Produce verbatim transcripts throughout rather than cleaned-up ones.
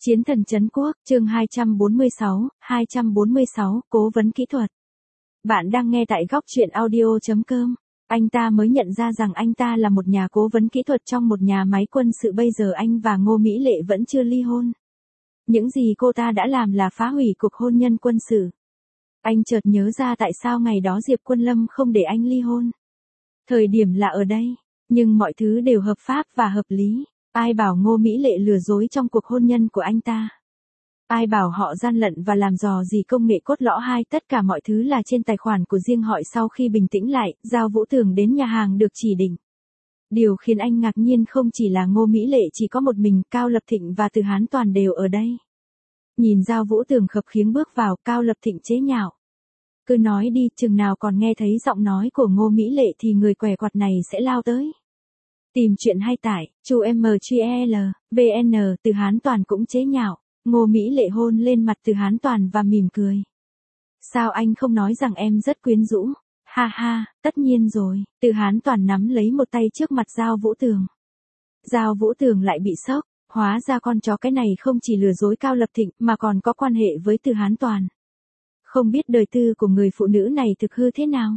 Chiến thần trấn quốc, chương hai trăm bốn mươi sáu, hai trăm bốn mươi sáu, cố vấn kỹ thuật. Bạn đang nghe tại góc truyện audio chấm com. Anh ta mới nhận ra rằng anh ta là một nhà cố vấn kỹ thuật trong một nhà máy quân sự. Bây giờ anh và Ngô Mỹ Lệ vẫn chưa ly hôn. Những gì cô ta đã làm là phá hủy cuộc hôn nhân quân sự. Anh chợt nhớ ra tại sao ngày đó Diệp Quân Lâm không để anh ly hôn. Thời điểm là ở đây, nhưng mọi thứ đều hợp pháp và hợp lý. Ai bảo Ngô Mỹ Lệ lừa dối trong cuộc hôn nhân của anh ta? Ai bảo họ gian lận và làm dò gì công nghệ cốt lõi hai? Tất cả mọi thứ là trên tài khoản của riêng họ. Sau khi bình tĩnh lại, Giao Vũ Tường đến nhà hàng được chỉ định. Điều khiến anh ngạc nhiên không chỉ là Ngô Mỹ Lệ chỉ có một mình, Cao Lập Thịnh và Từ Hán Toàn đều ở đây. Nhìn Giao Vũ Tường khập khiễng bước vào, Cao Lập Thịnh chế nhạo. Cứ nói đi, chừng nào còn nghe thấy giọng nói của Ngô Mỹ Lệ thì người què quặt này sẽ lao tới. Tìm chuyện hay tải, chu em giê lờ, vê en, Từ Hán Toàn cũng chế nhạo. Ngô Mỹ Lệ hôn lên mặt Từ Hán Toàn và mỉm cười. Sao anh không nói rằng em rất quyến rũ? Ha ha, tất nhiên rồi. Từ Hán Toàn nắm lấy một tay trước mặt Giao Vũ Tường. Giao Vũ Tường lại bị sốc. Hóa ra con chó cái này không chỉ lừa dối Cao Lập Thịnh mà còn có quan hệ với Từ Hán Toàn. Không biết đời tư của người phụ nữ này thực hư thế nào?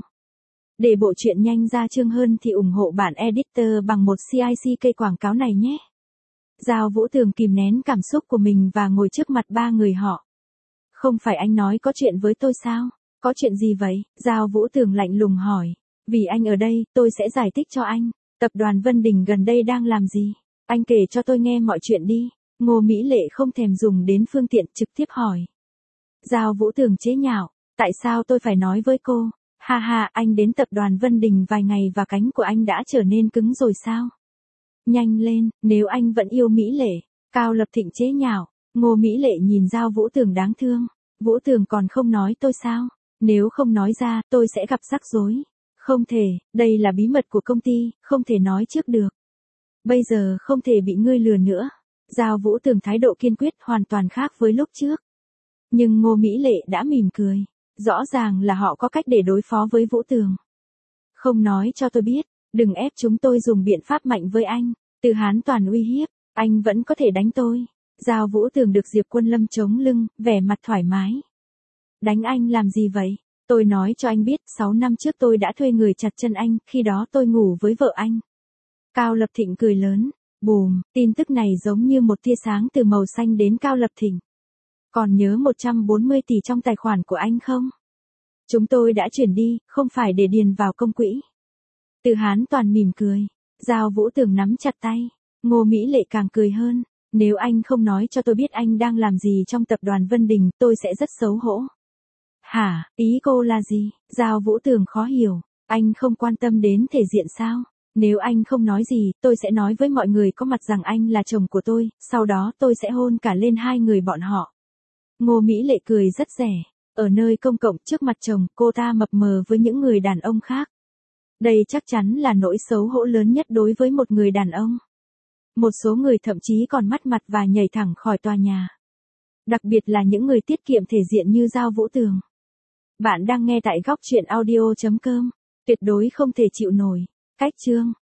Để bộ truyện nhanh ra chương hơn thì ủng hộ bản editor bằng một xê i xê cây quảng cáo này nhé. Giao Vũ Tường kìm nén cảm xúc của mình và ngồi trước mặt ba người họ. Không phải anh nói có chuyện với tôi sao? Có chuyện gì vậy? Giao Vũ Tường lạnh lùng hỏi. Vì anh ở đây, tôi sẽ giải thích cho anh. Tập đoàn Vân Đình gần đây đang làm gì? Anh kể cho tôi nghe mọi chuyện đi. Ngô Mỹ Lệ không thèm dùng đến phương tiện trực tiếp hỏi. Giao Vũ Tường chế nhạo. Tại sao tôi phải nói với cô? Ha ha, anh đến tập đoàn Vân Đình vài ngày và cánh của anh đã trở nên cứng rồi sao? Nhanh lên, nếu anh vẫn yêu Mỹ Lệ. Cao Lập Thịnh chế nhạo. Ngô Mỹ Lệ nhìn Giao Vũ Tường đáng thương. Vũ Tường còn không nói tôi sao? Nếu không nói ra, tôi sẽ gặp rắc rối. Không thể, đây là bí mật của công ty, không thể nói trước được. Bây giờ không thể bị ngươi lừa nữa. Giao Vũ Tường thái độ kiên quyết hoàn toàn khác với lúc trước. Nhưng Ngô Mỹ Lệ đã mỉm cười. Rõ ràng là họ có cách để đối phó với Vũ Tường. Không nói cho tôi biết, đừng ép chúng tôi dùng biện pháp mạnh với anh. Từ Hán Toàn uy hiếp, anh vẫn có thể đánh tôi. Giao Vũ Tường được Diệp Quân Lâm chống lưng, vẻ mặt thoải mái. Đánh anh làm gì vậy? Tôi nói cho anh biết, sáu năm trước tôi đã thuê người chặt chân anh, khi đó tôi ngủ với vợ anh. Cao Lập Thịnh cười lớn. Bùm, tin tức này giống như một tia sáng từ màu xanh đến Cao Lập Thịnh. Còn nhớ một trăm bốn mươi tỷ trong tài khoản của anh không? Chúng tôi đã chuyển đi, không phải để điền vào công quỹ. Từ Hán Toàn mỉm cười. Giao Vũ Tường nắm chặt tay. Ngô Mỹ Lệ càng cười hơn. Nếu anh không nói cho tôi biết anh đang làm gì trong tập đoàn Vân Đình, tôi sẽ rất xấu hổ. Hả, ý cô là gì? Giao Vũ Tường khó hiểu. Anh không quan tâm đến thể diện sao? Nếu anh không nói gì, tôi sẽ nói với mọi người có mặt rằng anh là chồng của tôi, sau đó tôi sẽ hôn cả lên hai người bọn họ. Ngô Mỹ Lệ cười rất rẻ. Ở nơi công cộng trước mặt chồng, cô ta mập mờ với những người đàn ông khác. Đây chắc chắn là nỗi xấu hổ lớn nhất đối với một người đàn ông. Một số người thậm chí còn mất mặt và nhảy thẳng khỏi tòa nhà. Đặc biệt là những người tiết kiệm thể diện như Giao Vũ Tường. Bạn đang nghe tại góc truyện audio chấm com. Tuyệt đối không thể chịu nổi. Cách chương